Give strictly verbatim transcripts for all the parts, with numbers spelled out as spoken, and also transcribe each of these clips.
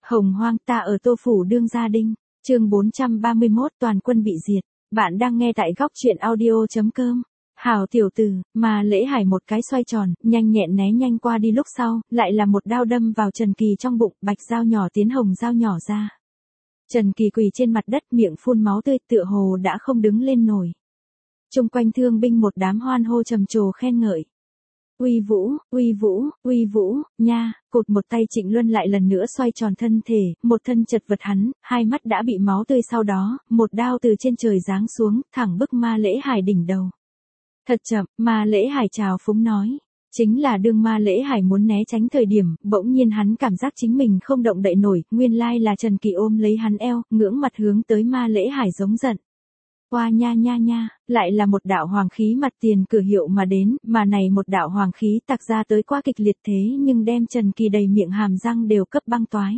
Hồng hoang ta ở Tô Phủ đương gia đinh, chương bốn trăm ba mươi mốt toàn quân bị diệt. Bạn đang nghe tại góc truyện audio.com. Hảo tiểu tử, mà Lễ Hải một cái xoay tròn, nhanh nhẹn né nhanh qua đi lúc sau, lại là một đao đâm vào Trần Kỳ trong bụng, bạch dao nhỏ tiến hồng dao nhỏ ra. Trần Kỳ quỳ trên mặt đất miệng phun máu tươi tựa hồ đã không đứng lên nổi. Trung quanh thương binh một đám hoan hô trầm trồ khen ngợi. Uy vũ, uy vũ, uy vũ, nha, cụt một tay Trịnh Luân lại lần nữa xoay tròn thân thể, một thân chật vật hắn, hai mắt đã bị máu tươi sau đó, một đao từ trên trời giáng xuống, thẳng bức Ma Lễ Hải đỉnh đầu. Thật chậm, Ma Lễ Hải chào phúng nói. Chính là đương Ma Lễ Hải muốn né tránh thời điểm, bỗng nhiên hắn cảm giác chính mình không động đậy nổi, nguyên lai là Trần Kỳ ôm lấy hắn eo, ngưỡng mặt hướng tới Ma Lễ Hải giống giận. Qua nha nha nha, lại là một đạo hoàng khí mặt tiền cửa hiệu mà đến, mà này một đạo hoàng khí tạc ra tới quá kịch liệt thế nhưng đem Trần Kỳ đầy miệng hàm răng đều cấp băng toái.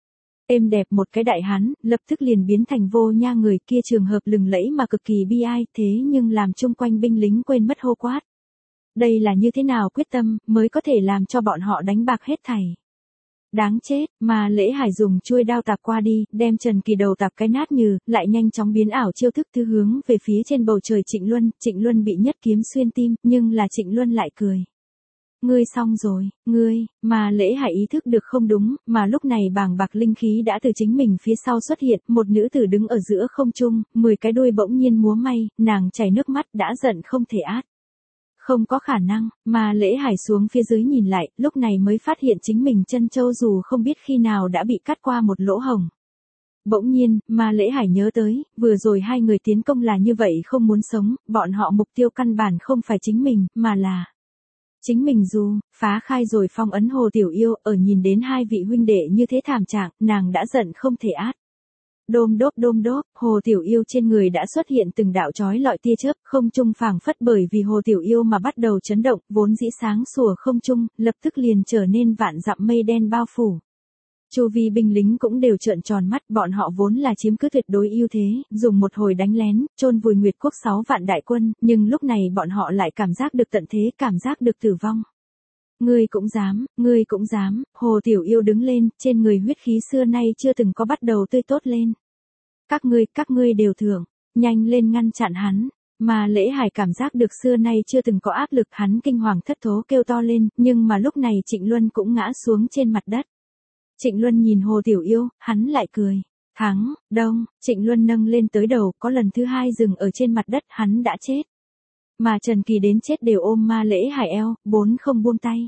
Êm đẹp một cái đại hán, lập tức liền biến thành vô nha người kia trường hợp lừng lẫy mà cực kỳ bi ai thế nhưng làm chung quanh binh lính quên mất hô quát. Đây là như thế nào quyết tâm mới có thể làm cho bọn họ đánh bạc hết thảy. Đáng chết, mà Lễ Hải dùng chuôi đao tạp qua đi, đem Trần Kỳ đầu tạp cái nát nhừ, lại nhanh chóng biến ảo chiêu thức thứ hướng về phía trên bầu trời Trịnh Luân, Trịnh Luân bị nhất kiếm xuyên tim, nhưng là Trịnh Luân lại cười. Ngươi xong rồi, ngươi, mà Lễ Hải ý thức được không đúng, mà lúc này bàng bạc linh khí đã từ chính mình phía sau xuất hiện, một nữ tử đứng ở giữa không trung, mười cái đuôi bỗng nhiên múa may, nàng chảy nước mắt đã giận không thể át. Không có khả năng, mà Lễ Hải xuống phía dưới nhìn lại, lúc này mới phát hiện chính mình chân châu dù không biết khi nào đã bị cắt qua một lỗ hồng. Bỗng nhiên, mà Lễ Hải nhớ tới, vừa rồi hai người tiến công là như vậy không muốn sống, bọn họ mục tiêu căn bản không phải chính mình, mà là chính mình dù, phá khai rồi phong ấn Hồ Tiểu Yêu, ở nhìn đến hai vị huynh đệ như thế thảm trạng, nàng đã giận không thể át. Đôm đốp đôm đốp, Hồ Tiểu Yêu trên người đã xuất hiện từng đạo chói lọi tia chớp, không trung phảng phất bởi vì Hồ Tiểu Yêu mà bắt đầu chấn động, vốn dĩ sáng sủa không trung, lập tức liền trở nên vạn dặm mây đen bao phủ. Chu vi binh lính cũng đều trợn tròn mắt, bọn họ vốn là chiếm cứ tuyệt đối ưu thế, dùng một hồi đánh lén, chôn vùi Nguyệt quốc sáu vạn đại quân, nhưng lúc này bọn họ lại cảm giác được tận thế, cảm giác được tử vong. Ngươi cũng dám, ngươi cũng dám, Hồ Tiểu Yêu đứng lên, trên người huyết khí xưa nay chưa từng có bắt đầu tươi tốt lên. Các ngươi, các ngươi đều thưởng, nhanh lên ngăn chặn hắn, mà Lễ Hải cảm giác được xưa nay chưa từng có áp lực, hắn kinh hoàng thất thố kêu to lên, nhưng mà lúc này Trịnh Luân cũng ngã xuống trên mặt đất. Trịnh Luân nhìn Hồ Tiểu Yêu, hắn lại cười. Thắng, đông, Trịnh Luân nâng lên tới đầu, có lần thứ hai dừng ở trên mặt đất, hắn đã chết. Mà Trần Kỳ đến chết đều ôm Ma Lễ Hải eo, bốn không buông tay.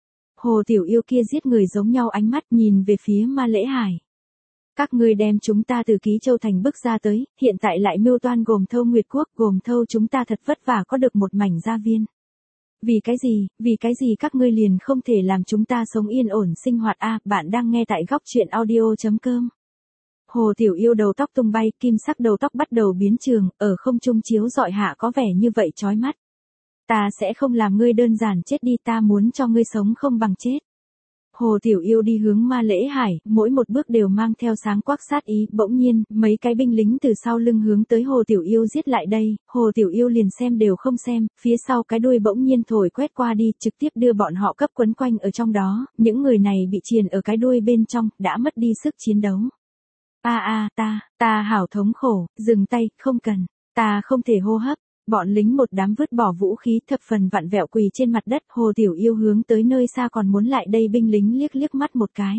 Hồ Tiểu Yêu kia giết người giống nhau ánh mắt nhìn về phía Ma Lễ Hải. Các ngươi đem chúng ta từ Ký Châu thành bức ra tới, hiện tại lại mưu toan gồm thâu Nguyệt quốc, gồm thâu chúng ta thật vất vả có được một mảnh gia viên. Vì cái gì, vì cái gì các ngươi liền không thể làm chúng ta sống yên ổn sinh hoạt a? À, bạn đang nghe tại góc truyện audio.com. Hồ Tiểu Yêu đầu tóc tung bay, kim sắc đầu tóc bắt đầu biến trường, ở không trung chiếu rọi hạ có vẻ như vậy chói mắt. Ta sẽ không làm ngươi đơn giản chết đi, ta muốn cho ngươi sống không bằng chết. Hồ Tiểu Yêu đi hướng Ma Lễ Hải, mỗi một bước đều mang theo sáng quắc sát ý, bỗng nhiên, mấy cái binh lính từ sau lưng hướng tới Hồ Tiểu Yêu giết lại đây, Hồ Tiểu Yêu liền xem đều không xem, phía sau cái đuôi bỗng nhiên thổi quét qua đi, trực tiếp đưa bọn họ cấp quấn quanh ở trong đó, những người này bị triền ở cái đuôi bên trong, đã mất đi sức chiến đấu. A a, ta, ta hảo thống khổ, dừng tay, không cần, ta không thể hô hấp. Bọn lính một đám vứt bỏ vũ khí thập phần vặn vẹo quỳ trên mặt đất, Hồ Tiểu Yêu hướng tới nơi xa còn muốn lại đây binh lính liếc liếc mắt một cái.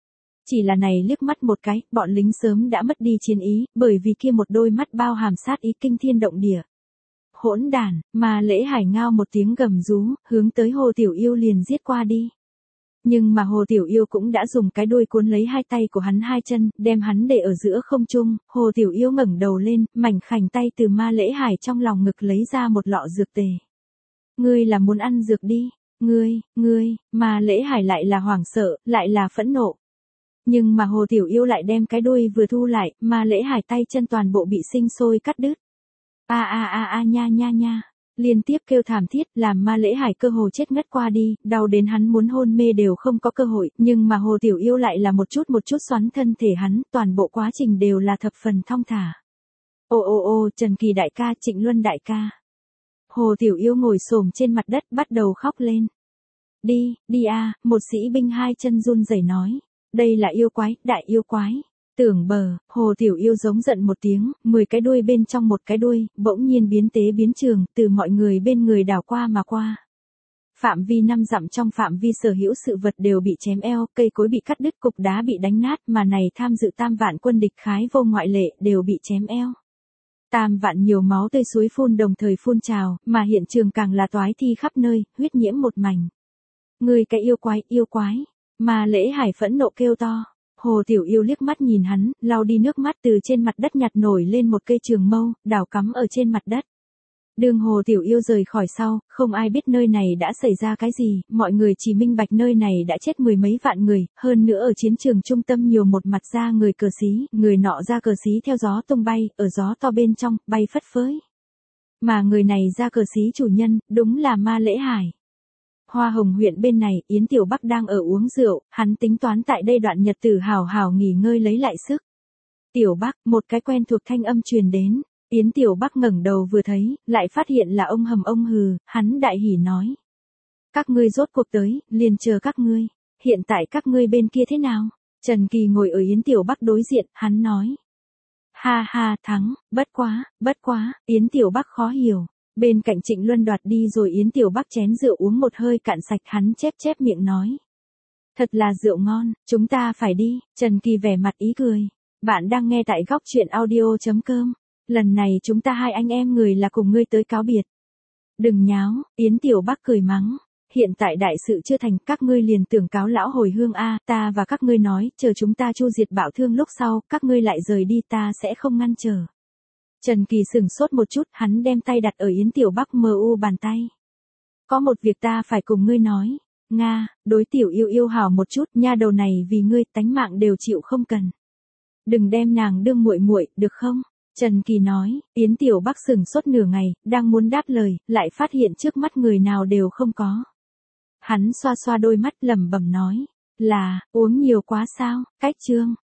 Chỉ là này liếc mắt một cái, bọn lính sớm đã mất đi chiến ý, bởi vì kia một đôi mắt bao hàm sát ý kinh thiên động địa. Hỗn đản, mà Lễ Hải ngao một tiếng gầm rú, hướng tới Hồ Tiểu Yêu liền giết qua đi. Nhưng mà Hồ Tiểu Yêu cũng đã dùng cái đuôi cuốn lấy hai tay của hắn hai chân, đem hắn để ở giữa không trung, Hồ Tiểu Yêu ngẩng đầu lên, mảnh khảnh tay từ Ma Lễ Hải trong lòng ngực lấy ra một lọ dược tề. Ngươi là muốn ăn dược đi, ngươi, ngươi, Ma Lễ Hải lại là hoảng sợ, lại là phẫn nộ. Nhưng mà Hồ Tiểu Yêu lại đem cái đuôi vừa thu lại, Ma Lễ Hải tay chân toàn bộ bị sinh sôi cắt đứt. A a a a nha nha nha. Liên tiếp kêu thảm thiết, làm Ma Lễ Hải cơ hồ chết ngất qua đi, đau đến hắn muốn hôn mê đều không có cơ hội, nhưng mà Hồ Tiểu Yêu lại là một chút một chút xoắn thân thể hắn, toàn bộ quá trình đều là thập phần thong thả. Ô ô ô, Trần Kỳ đại ca, Trịnh Luân đại ca. Hồ Tiểu Yêu ngồi xổm trên mặt đất bắt đầu khóc lên. Đi, đi a, một sĩ binh hai chân run rẩy nói. Đây là yêu quái, đại yêu quái. Tưởng bờ, Hồ Tiểu Yêu giống giận một tiếng, mười cái đuôi bên trong một cái đuôi, bỗng nhiên biến tế biến trường, từ mọi người bên người đảo qua mà qua. Phạm vi năm dặm trong phạm vi sở hữu sự vật đều bị chém eo, cây cối bị cắt đứt, cục đá bị đánh nát, mà này tham dự tam vạn quân địch khái vô ngoại lệ đều bị chém eo. Tam vạn nhiều máu tươi suối phun đồng thời phun trào, mà hiện trường càng là toái thi khắp nơi, huyết nhiễm một mảnh. Người cái yêu quái, yêu quái, mà Lễ Hải phẫn nộ kêu to. Hồ Tiểu Yêu liếc mắt nhìn hắn, lau đi nước mắt từ trên mặt đất nhặt nổi lên một cây trường mâu, đào cắm ở trên mặt đất. Đường Hồ Tiểu Yêu rời khỏi sau, không ai biết nơi này đã xảy ra cái gì, mọi người chỉ minh bạch nơi này đã chết mười mấy vạn người, hơn nữa ở chiến trường trung tâm nhiều một mặt ra người cờ xí, người nọ ra cờ xí theo gió tung bay, ở gió to bên trong, bay phất phới. Mà người này ra cờ xí chủ nhân, đúng là Ma Lễ Hải. Hoa Hồng huyện bên này, Yến Tiểu Bắc đang ở uống rượu, hắn tính toán tại đây đoạn nhật tử hào hào nghỉ ngơi lấy lại sức. Tiểu Bắc, một cái quen thuộc thanh âm truyền đến. Yến Tiểu Bắc ngẩng đầu vừa thấy, lại phát hiện là ông Hầm ông Hừ, hắn đại hỉ nói. Các ngươi rốt cuộc tới, liền chờ các ngươi. Hiện tại các ngươi bên kia thế nào? Trần Kỳ ngồi ở Yến Tiểu Bắc đối diện, hắn nói. Ha ha, thắng, bất quá, bất quá, Yến Tiểu Bắc khó hiểu. Bên cạnh Trịnh Luân đoạt đi rồi Yến Tiểu Bắc chén rượu uống một hơi cạn sạch, hắn chép chép miệng nói. Thật là rượu ngon, chúng ta phải đi. Trần Kỳ vẻ mặt ý cười. Bạn đang nghe tại góc truyện audio chấm com. Lần này chúng ta hai anh em người là cùng ngươi tới cáo biệt. Đừng nháo, Yến Tiểu Bắc cười mắng. Hiện tại đại sự chưa thành, các ngươi liền tưởng cáo lão hồi hương a, ta và các ngươi nói, chờ chúng ta chu diệt bạo thương lúc sau, các ngươi lại rời đi ta sẽ không ngăn trở. Trần Kỳ sửng sốt một chút, hắn đem tay đặt ở Yến Tiểu Bắc mờ u bàn tay. Có một việc ta phải cùng ngươi nói. Nga, đối Tiểu Yêu Yêu hảo một chút, nha đầu này vì ngươi tánh mạng đều chịu không cần. Đừng đem nàng đương muội muội, được không? Trần Kỳ nói. Yến Tiểu Bắc sừng sốt nửa ngày, đang muốn đáp lời, lại phát hiện trước mắt người nào đều không có. Hắn xoa xoa đôi mắt lẩm bẩm nói, là, uống nhiều quá sao, cách chương.